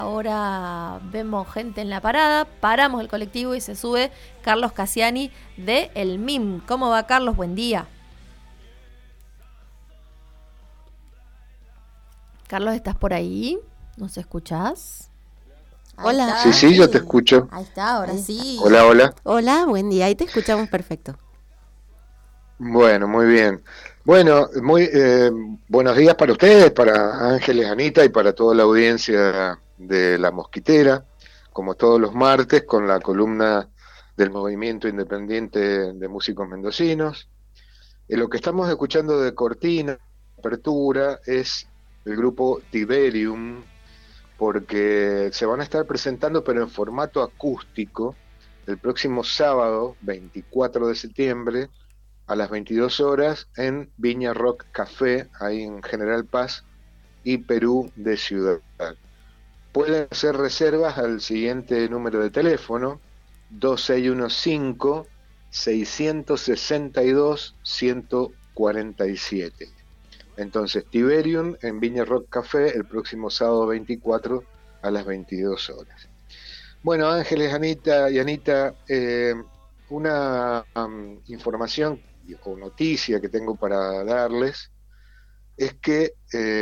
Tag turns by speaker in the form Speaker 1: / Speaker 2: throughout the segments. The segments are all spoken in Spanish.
Speaker 1: Ahora vemos gente en la parada, paramos el colectivo y se sube Carlos Cassiani de El MIM. ¿Cómo va, Carlos? Buen día. Carlos, ¿estás por ahí? ¿Nos escuchás? Ahí
Speaker 2: Sí,
Speaker 1: está.
Speaker 2: sí, yo te escucho.
Speaker 1: Ahí está, ahora sí.
Speaker 2: Hola, hola.
Speaker 3: Hola, buen día. Ahí te escuchamos perfecto.
Speaker 2: Bueno, muy bien. Bueno, muy buenos días para ustedes, para Ángeles, Anita y para toda la audiencia de La Mosquitera, como todos los martes, con la columna del Movimiento Independiente de Músicos Mendocinos. Lo que estamos escuchando de cortina, apertura, es el grupo Tiberium, porque se van a estar presentando, pero en formato acústico, el próximo sábado, 24 de septiembre, a las 22 horas, en Viña Rock Café, ahí en General Paz y Perú de Ciudad. Pueden hacer reservas al siguiente número de teléfono, 2615-662-147. Entonces, Tiberium en Viña Rock Café el próximo sábado 24 a las 22 horas. Bueno, Ángeles, Anita y Anita, una información o noticia que tengo para darles es que,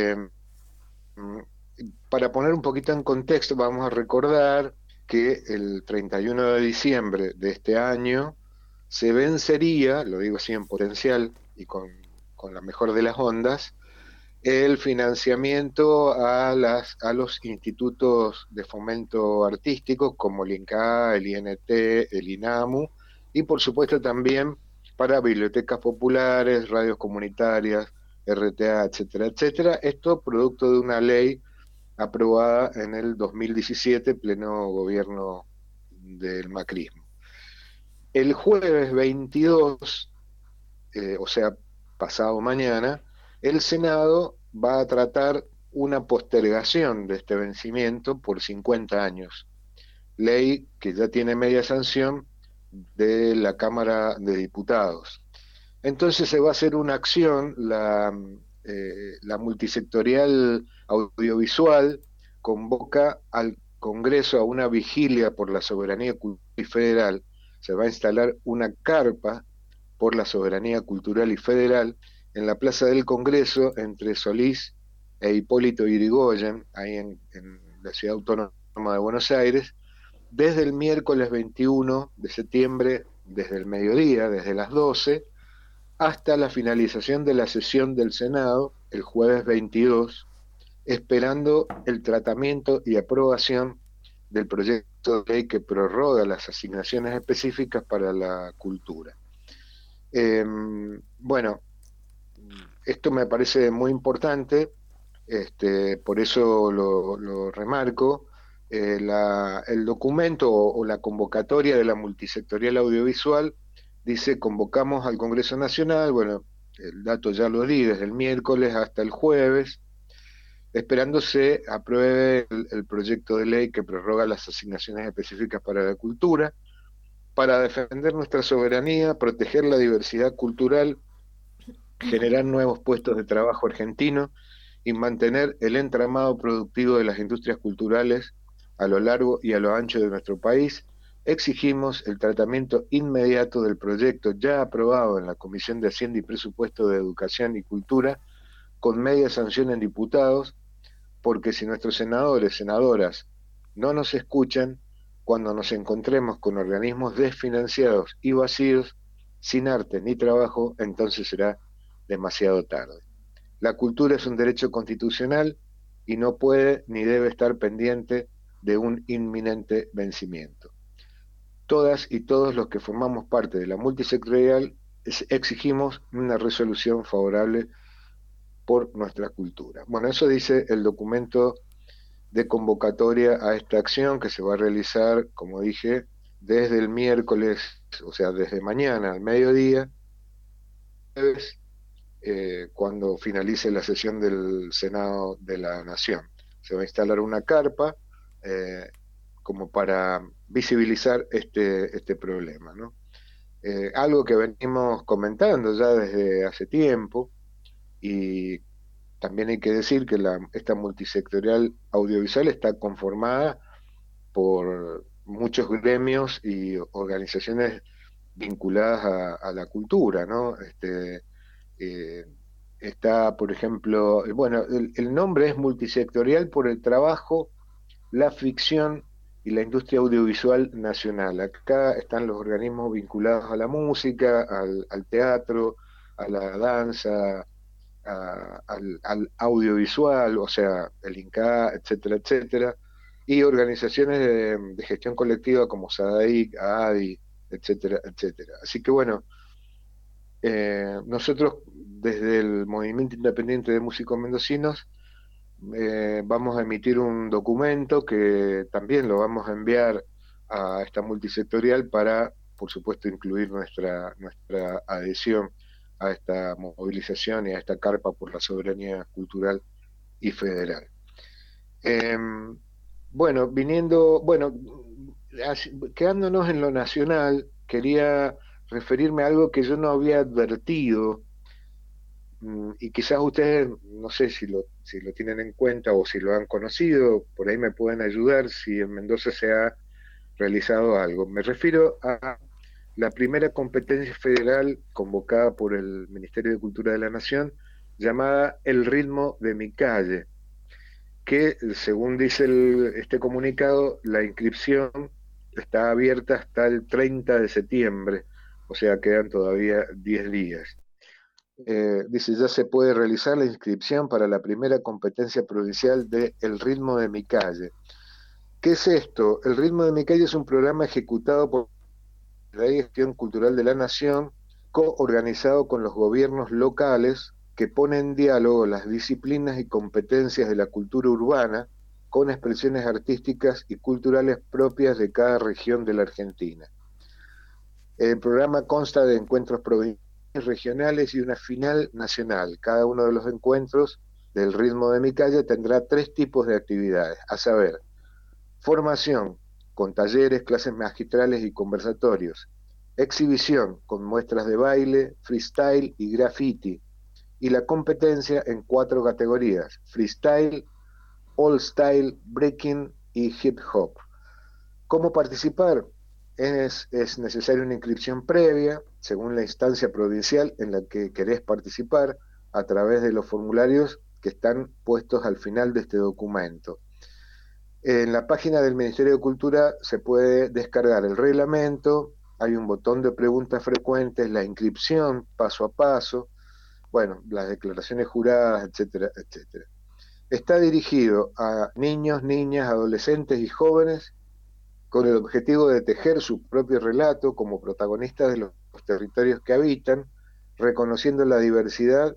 Speaker 2: para poner un poquito en contexto, vamos a recordar que el 31 de diciembre de este año se vencería, lo digo así en potencial y con la mejor de las ondas, el financiamiento a los institutos de fomento artístico como el INCA, el INT, el INAMU, y por supuesto también para bibliotecas populares, radios comunitarias, RTA, etcétera, etcétera. Esto producto de una ley aprobada en el 2017, pleno gobierno del macrismo. El jueves 22, o sea, pasado mañana, el Senado va a tratar una postergación de este vencimiento por 50 años, ley que ya tiene media sanción de la Cámara de Diputados. Entonces se va a hacer una acción, la multisectorial audiovisual convoca al Congreso a una vigilia por la soberanía cultural y federal. Se va a instalar una carpa por la soberanía cultural y federal en la Plaza del Congreso entre Solís e Hipólito Yrigoyen, ahí en la ciudad autónoma de Buenos Aires, desde el miércoles 21 de septiembre, desde el mediodía, desde las 12, hasta la finalización de la sesión del Senado, el jueves 22, esperando el tratamiento y aprobación del proyecto de ley que prorroga las asignaciones específicas para la cultura. Bueno, esto me parece muy importante, por eso lo remarco. El documento o la convocatoria de la multisectorial audiovisual dice: convocamos al Congreso Nacional, bueno, el dato ya lo di, desde el miércoles hasta el jueves, esperando se apruebe el proyecto de ley que prorroga las asignaciones específicas para la cultura, para defender nuestra soberanía, proteger la diversidad cultural, generar nuevos puestos de trabajo argentinos y mantener el entramado productivo de las industrias culturales a lo largo y a lo ancho de nuestro país. Exigimos el tratamiento inmediato del proyecto ya aprobado en la Comisión de Hacienda y Presupuesto de Educación y Cultura, con media sanción en diputados, porque si nuestros senadores, senadoras, no nos escuchan, cuando nos encontremos con organismos desfinanciados y vacíos, sin arte ni trabajo, entonces será demasiado tarde. La cultura es un derecho constitucional y no puede ni debe estar pendiente de un inminente vencimiento. Todas y todos los que formamos parte de la multisectorial exigimos una resolución favorable por nuestra cultura. Bueno, eso dice el documento de convocatoria a esta acción que se va a realizar, como dije, desde el miércoles, o sea, desde mañana al mediodía, cuando finalice la sesión del Senado de la Nación. Se va a instalar una carpa, como para visibilizar este problema, ¿no? Algo que venimos comentando ya desde hace tiempo y también hay que decir que esta multisectorial audiovisual está conformada por muchos gremios y organizaciones vinculadas a la cultura, ¿no? Eh, Está, por ejemplo, bueno, el nombre es multisectorial por el trabajo, la ficción y la industria audiovisual nacional. Acá están los organismos vinculados a la música, al teatro, a la danza, al audiovisual, o sea, el INCA, etcétera, etcétera, y organizaciones de gestión colectiva como SADAIC, AADI, etcétera, etcétera. Así que bueno, nosotros desde el Movimiento Independiente de Músicos Mendocinos vamos a emitir un documento que también lo vamos a enviar a esta multisectorial para, por supuesto, incluir nuestra adhesión a esta movilización y a esta carpa por la soberanía cultural y federal. Bueno, quedándonos en lo nacional, quería referirme a algo que yo no había advertido, y quizás ustedes, no sé si lo tienen en cuenta o si lo han conocido, por ahí me pueden ayudar si en Mendoza se ha realizado algo. Me refiero a la primera competencia federal convocada por el Ministerio de Cultura de la Nación, llamada El ritmo de mi calle, que según dice este comunicado, la inscripción está abierta hasta el 30 de septiembre, o sea, quedan todavía 10 días. Dice, ya se puede realizar la inscripción para la primera competencia provincial de El ritmo de mi calle. ¿Qué es esto? El ritmo de mi calle es un programa ejecutado por la Gestión Cultural de la Nación, coorganizado con los gobiernos locales, que pone en diálogo las disciplinas y competencias de la cultura urbana con expresiones artísticas y culturales propias de cada región de la Argentina. El programa consta de encuentros provinciales, regionales y una final nacional. Cada uno de los encuentros del ritmo de mi calle tendrá 3 tipos de actividades, a saber, formación, con talleres, clases magistrales y conversatorios, exhibición, con muestras de baile, freestyle y graffiti, y la competencia en 4 categorías, freestyle, all style, breaking y hip hop. ¿Cómo participar? Es necesaria una inscripción previa, según la instancia provincial en la que querés participar, a través de los formularios que están puestos al final de este documento. En la página del Ministerio de Cultura se puede descargar el reglamento, hay un botón de preguntas frecuentes, la inscripción paso a paso, bueno, las declaraciones juradas, etcétera, etcétera. Está dirigido a niños, niñas, adolescentes y jóvenes con el objetivo de tejer su propio relato como protagonistas de los territorios que habitan, reconociendo la diversidad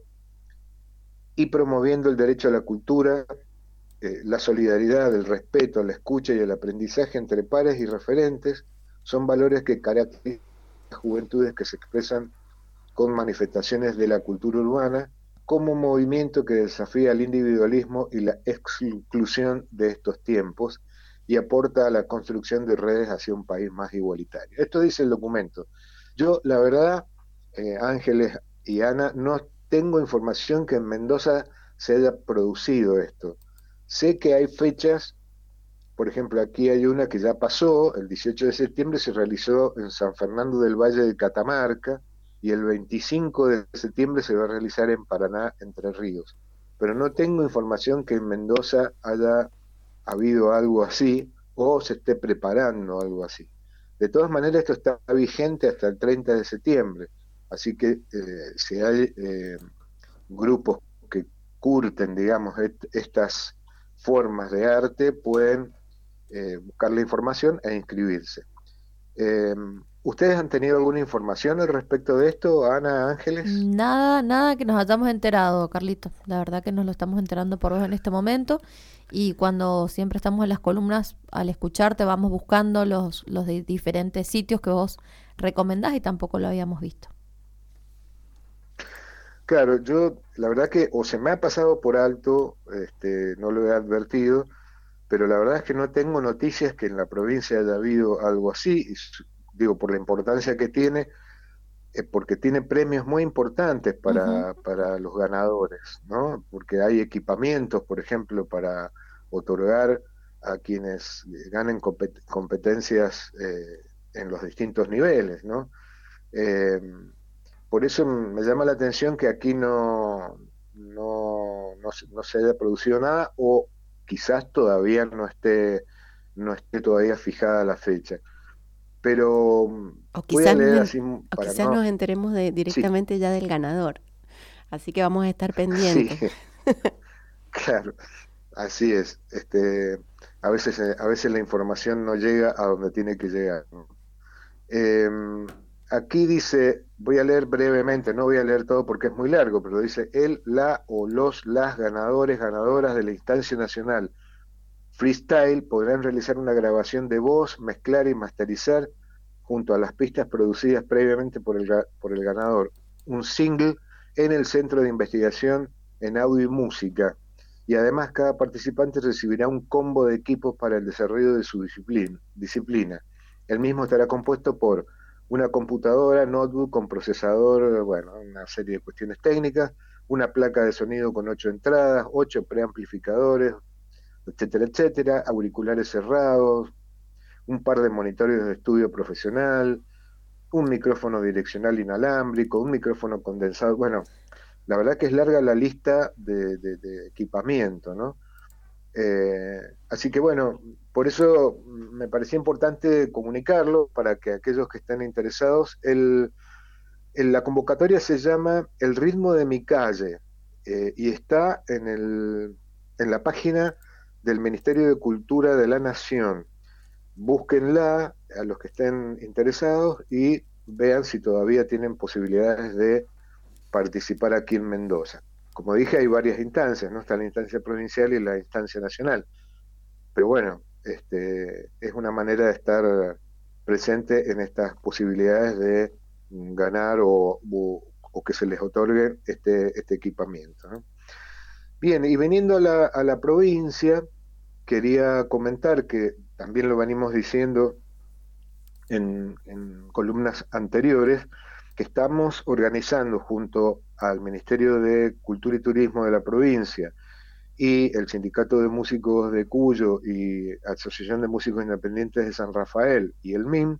Speaker 2: y promoviendo el derecho a la cultura, la solidaridad, el respeto, la escucha y el aprendizaje entre pares y referentes son valores que caracterizan a las juventudes que se expresan con manifestaciones de la cultura urbana como un movimiento que desafía el individualismo y la exclusión de estos tiempos y aporta a la construcción de redes hacia un país más igualitario. Esto dice el documento. Yo, la verdad, Ángeles y Ana, no tengo información que en Mendoza se haya producido esto. Sé que hay fechas, por ejemplo, aquí hay una que ya pasó, el 18 de septiembre se realizó en San Fernando del Valle de Catamarca, y el 25 de septiembre se va a realizar en Paraná, Entre Ríos. Pero no tengo información que en Mendoza haya habido algo así o se esté preparando algo así. De todas maneras, esto está vigente hasta el 30 de septiembre, así que si hay grupos que curten, digamos, estas formas de arte, pueden buscar la información e inscribirse. ¿Ustedes han tenido alguna información al respecto de esto, Ana, Ángeles?
Speaker 1: Nada que nos hayamos enterado, Carlito. La verdad que nos lo estamos enterando por vos en este momento. Y cuando siempre estamos en las columnas, al escucharte, vamos buscando los de diferentes sitios que vos recomendás y tampoco lo habíamos visto.
Speaker 2: Claro, yo la verdad que o se me ha pasado por alto, no lo he advertido, pero la verdad es que no tengo noticias que en la provincia haya habido algo así, digo, por la importancia que tiene, porque tiene premios muy importantes
Speaker 1: Ujú.
Speaker 2: para los ganadores, ¿no? Porque hay equipamientos, por ejemplo, para otorgar a quienes ganen competencias en los distintos niveles, ¿no? Eh, por eso me llama la atención que aquí no se haya producido nada o quizás todavía no esté todavía fijada la fecha. Pero
Speaker 3: O
Speaker 2: voy a
Speaker 3: quizás
Speaker 2: leer así
Speaker 3: o
Speaker 2: para
Speaker 3: quizás
Speaker 2: no...
Speaker 3: nos enteremos
Speaker 2: Sí,
Speaker 3: directamente ya del ganador. Así que vamos a estar
Speaker 2: sí,
Speaker 3: pendientes.
Speaker 2: claro, así es. A veces la información no llega a donde tiene que llegar, ¿no? Eh, Aquí dice, voy a leer brevemente, no voy a leer todo porque es muy largo, pero dice, el, la o los, las ganadores, ganadoras de la instancia nacional freestyle podrán realizar una grabación de voz, mezclar y masterizar junto a las pistas producidas previamente por el ganador, un single en el Centro de Investigación en Audio y Música. Y además cada participante recibirá un combo de equipos para el desarrollo de su disciplina. El mismo estará compuesto por una computadora, notebook con procesador, bueno, una serie de cuestiones técnicas, una placa de sonido con 8 entradas, 8 preamplificadores, etcétera, etcétera, auriculares cerrados, un par de monitores de estudio profesional, un micrófono direccional inalámbrico, un micrófono condensador. Bueno, la verdad que es larga la lista de equipamiento, ¿no? Así que bueno, por eso me parecía importante comunicarlo para que aquellos que estén interesados, la convocatoria se llama El ritmo de mi calle y está en la página del Ministerio de Cultura de la Nación. Búsquenla a los que estén interesados y vean si todavía tienen posibilidades de participar aquí en Mendoza. Como dije, hay varias instancias, ¿no? Está la instancia provincial y la instancia nacional. Pero bueno, es una manera de estar presente en estas posibilidades de ganar o que se les otorgue este equipamiento, ¿no? Bien, y viniendo a a la provincia, quería comentar que también lo venimos diciendo en columnas anteriores, que estamos organizando junto al Ministerio de Cultura y Turismo de la provincia y el Sindicato de Músicos de Cuyo y Asociación de Músicos Independientes de San Rafael y el MIM,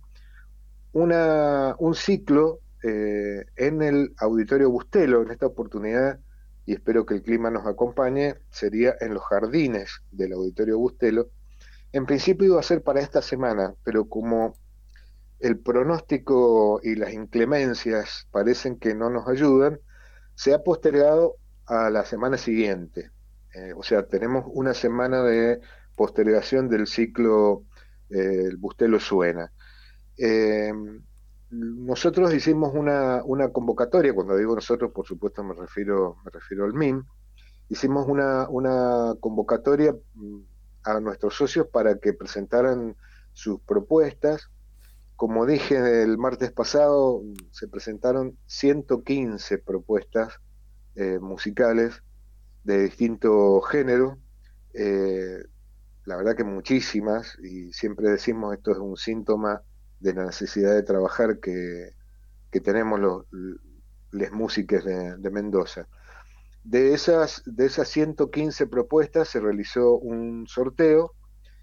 Speaker 2: un ciclo en el Auditorio Bustelo. En esta oportunidad, y espero que el clima nos acompañe, sería en los jardines del Auditorio Bustelo. En principio iba a ser para esta semana, pero como el pronóstico y las inclemencias parecen que no nos ayudan, se ha postergado a la semana siguiente. O sea, tenemos una semana de postergación del ciclo El Bustelo Suena. Eh, Nosotros hicimos una convocatoria, cuando digo nosotros, por supuesto me refiero al MIM, hicimos una convocatoria a nuestros socios para que presentaran sus propuestas. Como dije el martes pasado, se presentaron 115 propuestas musicales de distinto género, eh, la verdad que muchísimas, y siempre decimos esto es un síntoma de la necesidad de trabajar que tenemos les músicos de Mendoza. De esas 115 propuestas se realizó un sorteo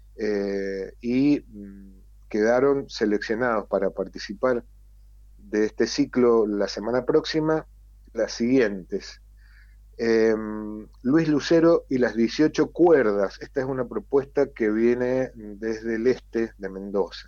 Speaker 2: y quedaron seleccionados para participar de este ciclo la semana próxima las siguientes. Luis Lucero y las 18 cuerdas. Esta es una propuesta que viene desde el este de Mendoza.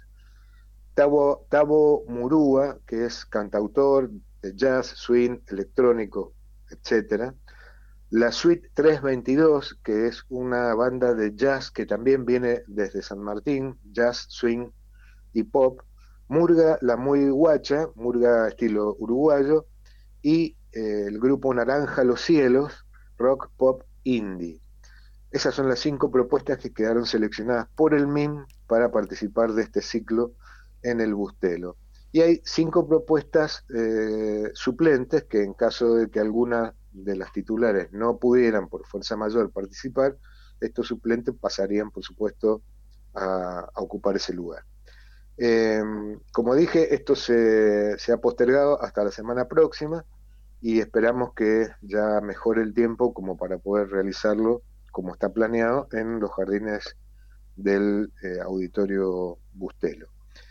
Speaker 2: Tabo Murúa, que es cantautor de jazz, swing, electrónico, etcétera. La Suite 322, que es una banda de jazz que también viene desde San Martín, jazz, swing y pop. Murga La Muy Guacha, murga estilo uruguayo, y el grupo Naranja Los Cielos, rock, pop, indie. Esas son las 5 propuestas que quedaron seleccionadas por el MIM para participar de este ciclo en el Bustelo. Y hay 5 propuestas suplentes que en caso de que alguna de las titulares no pudieran por fuerza mayor participar, estos suplentes pasarían, por supuesto, a ocupar ese lugar. Como dije, esto se ha postergado hasta la semana próxima y esperamos que ya mejore el tiempo como para poder realizarlo como está planeado en los jardines del Auditorio Bustelo.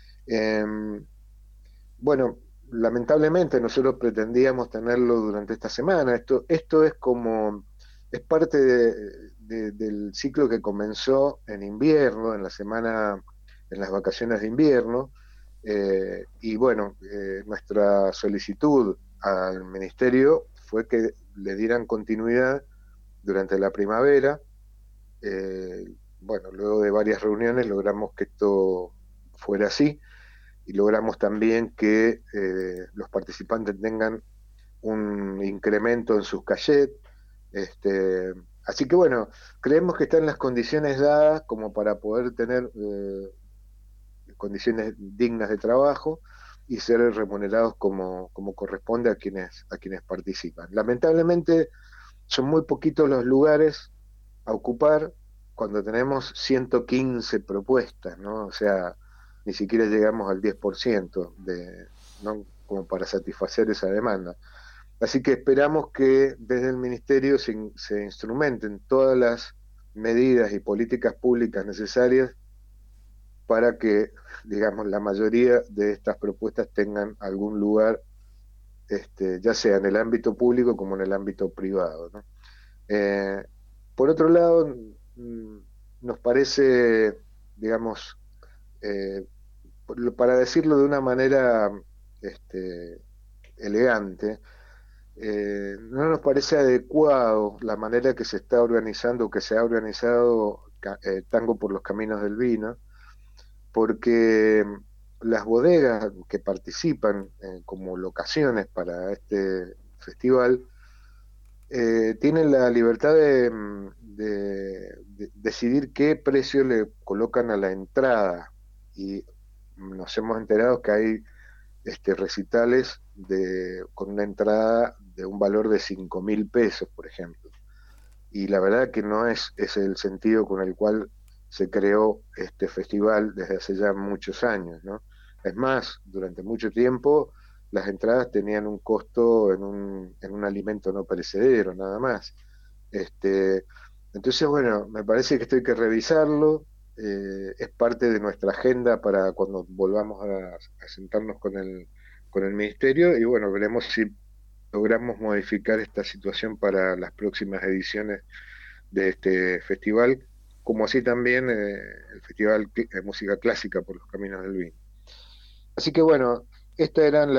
Speaker 2: Bueno, lamentablemente nosotros pretendíamos tenerlo durante esta semana. Esto es como, es parte del ciclo que comenzó en invierno, en la semana, en las vacaciones de invierno. Y bueno, nuestra solicitud al ministerio fue que le dieran continuidad durante la primavera. Bueno, luego de varias reuniones logramos que esto fuera así y logramos también que los participantes tengan un incremento en sus cachets. Así que bueno, creemos que están las condiciones dadas como para poder tener condiciones dignas de trabajo y ser remunerados como corresponde a quienes participan. Lamentablemente son muy poquitos los lugares a ocupar cuando tenemos 115 propuestas, ¿no? O sea, ni siquiera llegamos al 10% ¿no? Como para satisfacer esa demanda. Así que esperamos que desde el Ministerio se instrumenten todas las medidas y políticas públicas necesarias para que, digamos, la mayoría de estas propuestas tengan algún lugar, ya sea en el ámbito público como en el ámbito privado, ¿no? Eh, por otro lado, nos parece, digamos, eh, para decirlo de una manera este, elegante, no nos parece adecuado la manera que se está organizando, que se ha organizado Tango por los Caminos del Vino, porque las bodegas que participan como locaciones para este festival tienen la libertad de decidir qué precio le colocan a la entrada y nos hemos enterado que hay recitales con una entrada de un valor de 5.000 pesos, por ejemplo. Y la verdad que no es el sentido con el cual se creó este festival desde hace ya muchos años, ¿no? Es más, durante mucho tiempo las entradas tenían un costo en un alimento no perecedero, nada más. Este, entonces, bueno, me parece que esto hay que revisarlo, es parte de nuestra agenda para cuando volvamos a sentarnos con el ministerio y bueno, veremos si logramos modificar esta situación para las próximas ediciones de este festival, como así también el Festival de Música Clásica por los Caminos del Vino. Así que bueno, estas eran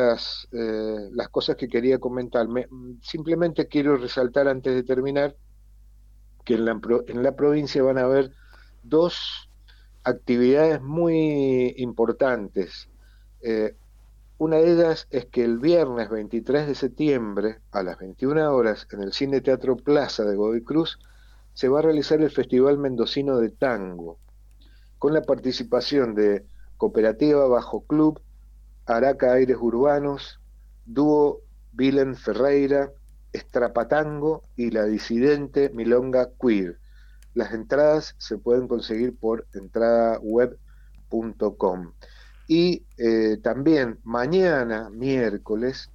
Speaker 2: las cosas que quería comentar. Simplemente quiero resaltar antes de terminar que en la provincia van a haber dos actividades muy importantes. Eh, una de ellas es que el viernes 23 de septiembre a las 21 horas en el Cine Teatro Plaza de Godoy Cruz se va a realizar el Festival Mendocino de Tango, con la participación de Cooperativa Bajo Club, Araca Aires Urbanos, Dúo Vilen Ferreira, Estrapatango y la disidente Milonga Queer. Las entradas se pueden conseguir por entradaweb.com. Y también mañana, miércoles,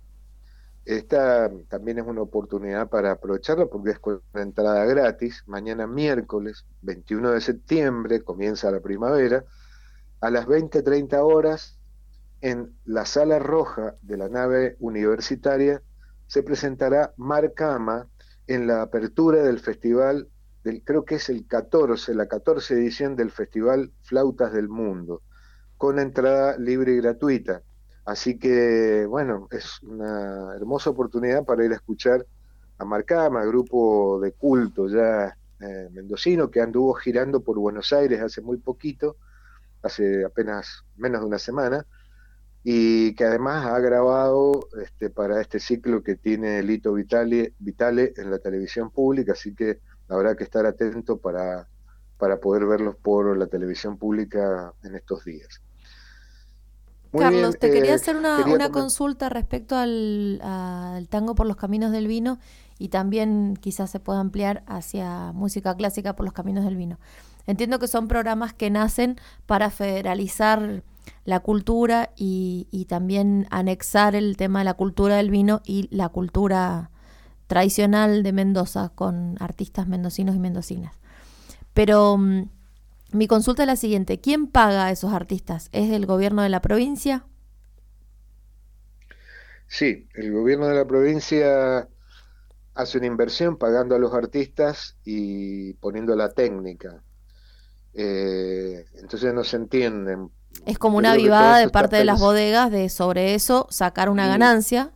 Speaker 2: esta también es una oportunidad para aprovecharla porque es con una entrada gratis. Mañana miércoles 21 de septiembre comienza la primavera. A las 20:30 horas en la Sala Roja de la nave universitaria se presentará Marcama en la apertura del festival, creo que es la 14 edición del Festival Flautas del Mundo, con entrada libre y gratuita. Así que, bueno, es una hermosa oportunidad para ir a escuchar a Marcama, grupo de culto ya mendocino que anduvo girando por Buenos Aires hace muy poquito, hace apenas menos de una semana, y que además ha grabado para este ciclo que tiene Lito Vitale en la televisión pública, así que habrá que estar atento para poder verlos por la televisión pública en estos días. Muy
Speaker 1: Carlos,
Speaker 2: bien,
Speaker 1: te quería hacer
Speaker 2: quería
Speaker 1: una consulta respecto al tango por los caminos del vino y también quizás se pueda ampliar hacia música clásica por los caminos del vino. Entiendo que son programas que nacen para federalizar la cultura y también anexar el tema de la cultura del vino y la cultura tradicional de Mendoza con artistas mendocinos y mendocinas. Pero mi consulta es la siguiente: ¿quién paga a esos artistas? ¿Es el gobierno de la provincia?
Speaker 2: Sí, el gobierno de la provincia hace una inversión pagando a los artistas y poniendo la técnica. Entonces no se entienden.
Speaker 1: Es como
Speaker 2: Yo
Speaker 1: una
Speaker 2: creo que todo
Speaker 1: avivada de
Speaker 2: esto está
Speaker 1: parte de las
Speaker 2: pensado.
Speaker 1: bodegas de sobre eso sacar una
Speaker 2: Y
Speaker 1: ganancia.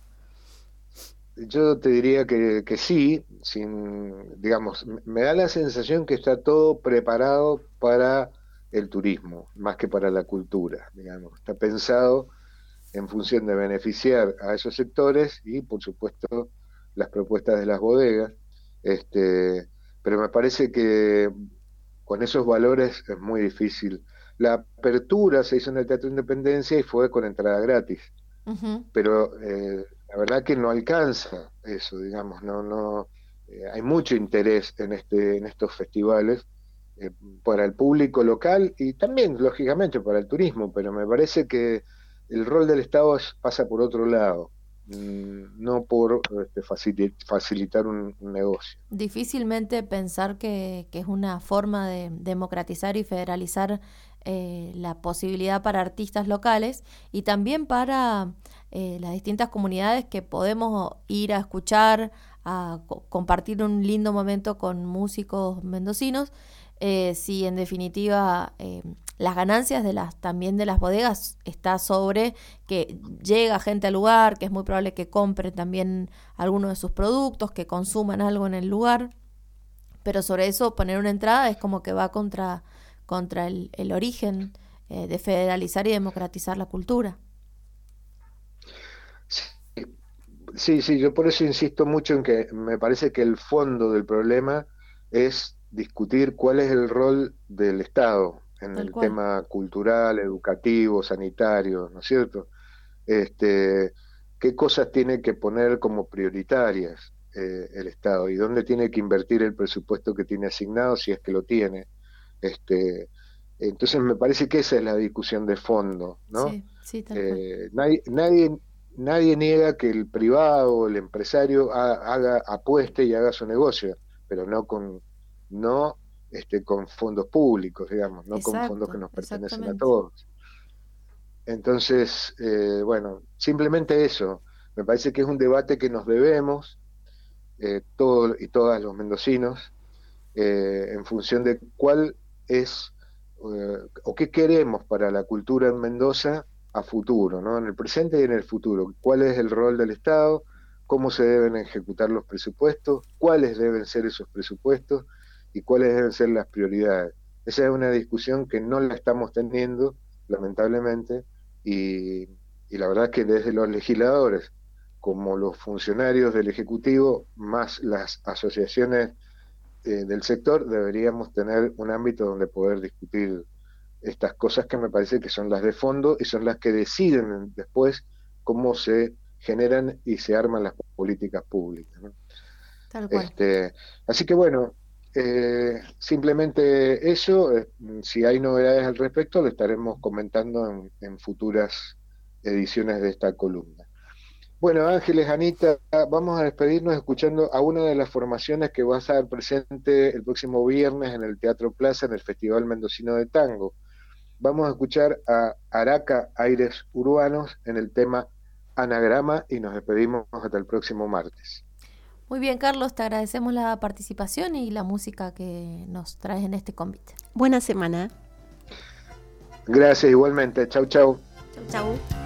Speaker 2: yo te diría que sí, digamos, me da la sensación que está todo preparado para el turismo, más que para la cultura, digamos. Está pensado en función de beneficiar a esos sectores y, por supuesto, las propuestas de las bodegas. Este, pero me parece que con esos valores es muy difícil. La apertura se hizo en el Teatro Independencia y fue con entrada gratis,
Speaker 1: Ujú.
Speaker 2: pero la verdad que no alcanza eso, digamos, no, hay mucho interés en estos festivales eh, para el público local y también, lógicamente, para el turismo, pero me parece que el rol del Estado pasa por otro lado, no por facilitar un negocio.
Speaker 1: Difícilmente pensar que es una forma de democratizar y federalizar la posibilidad para artistas locales y también para las distintas comunidades que podemos ir a escuchar, a compartir un lindo momento con músicos mendocinos, si en definitiva las ganancias de también de las bodegas está sobre que llega gente al lugar, que es muy probable que compre también algunos de sus productos, que consuman algo en el lugar, pero sobre eso poner una entrada es como que va contra el origen de federalizar y democratizar la cultura.
Speaker 2: Sí, sí, yo por eso insisto mucho en que me parece que el fondo del problema es discutir cuál es el rol del Estado en
Speaker 1: Tal
Speaker 2: el
Speaker 1: cual.
Speaker 2: tema cultural, educativo, sanitario, ¿no es cierto? Este, qué cosas tiene que poner como prioritarias el Estado y dónde tiene que invertir el presupuesto que tiene asignado, si es que lo tiene. Este, entonces me parece que esa es la discusión de fondo, ¿no?
Speaker 1: Sí, sí, tal cual.
Speaker 2: Nadie niega que el privado, el empresario haga, apueste y haga su negocio, pero no con fondos públicos, digamos, no con fondos que
Speaker 1: Exacto,
Speaker 2: nos pertenecen a
Speaker 1: exactamente.
Speaker 2: todos. Entonces, bueno, simplemente eso. Me parece que es un debate que nos debemos, todos y todas los mendocinos, en función de cuál es o qué queremos para la cultura en Mendoza a futuro, ¿no? En el presente y en el futuro. ¿Cuál es el rol del Estado? ¿Cómo se deben ejecutar los presupuestos? ¿Cuáles deben ser esos presupuestos? ¿Y cuáles deben ser las prioridades? Esa es una discusión que no la estamos teniendo, lamentablemente, y, y la verdad que desde los legisladores, como los funcionarios del Ejecutivo, más las asociaciones del sector, deberíamos tener un ámbito donde poder discutir estas cosas que me parece que son las de fondo y son las que deciden después cómo se generan y se arman las políticas públicas, ¿no?
Speaker 1: Tal cual.
Speaker 2: Así que bueno, simplemente eso, si hay novedades al respecto, lo estaremos comentando en futuras ediciones de esta columna. Bueno, Ángeles, Anita, vamos a despedirnos escuchando a una de las formaciones que va a estar presente el próximo viernes en el Teatro Plaza, en el Festival Mendocino de Tango. Vamos a escuchar a Araca Aires Urbanos en el tema Anagrama y nos despedimos hasta el próximo martes.
Speaker 1: Muy bien, Carlos, te agradecemos la participación y la música que nos traes en este convite.
Speaker 3: Buena semana.
Speaker 2: Gracias igualmente. Chau, chau.
Speaker 1: Chau, chau.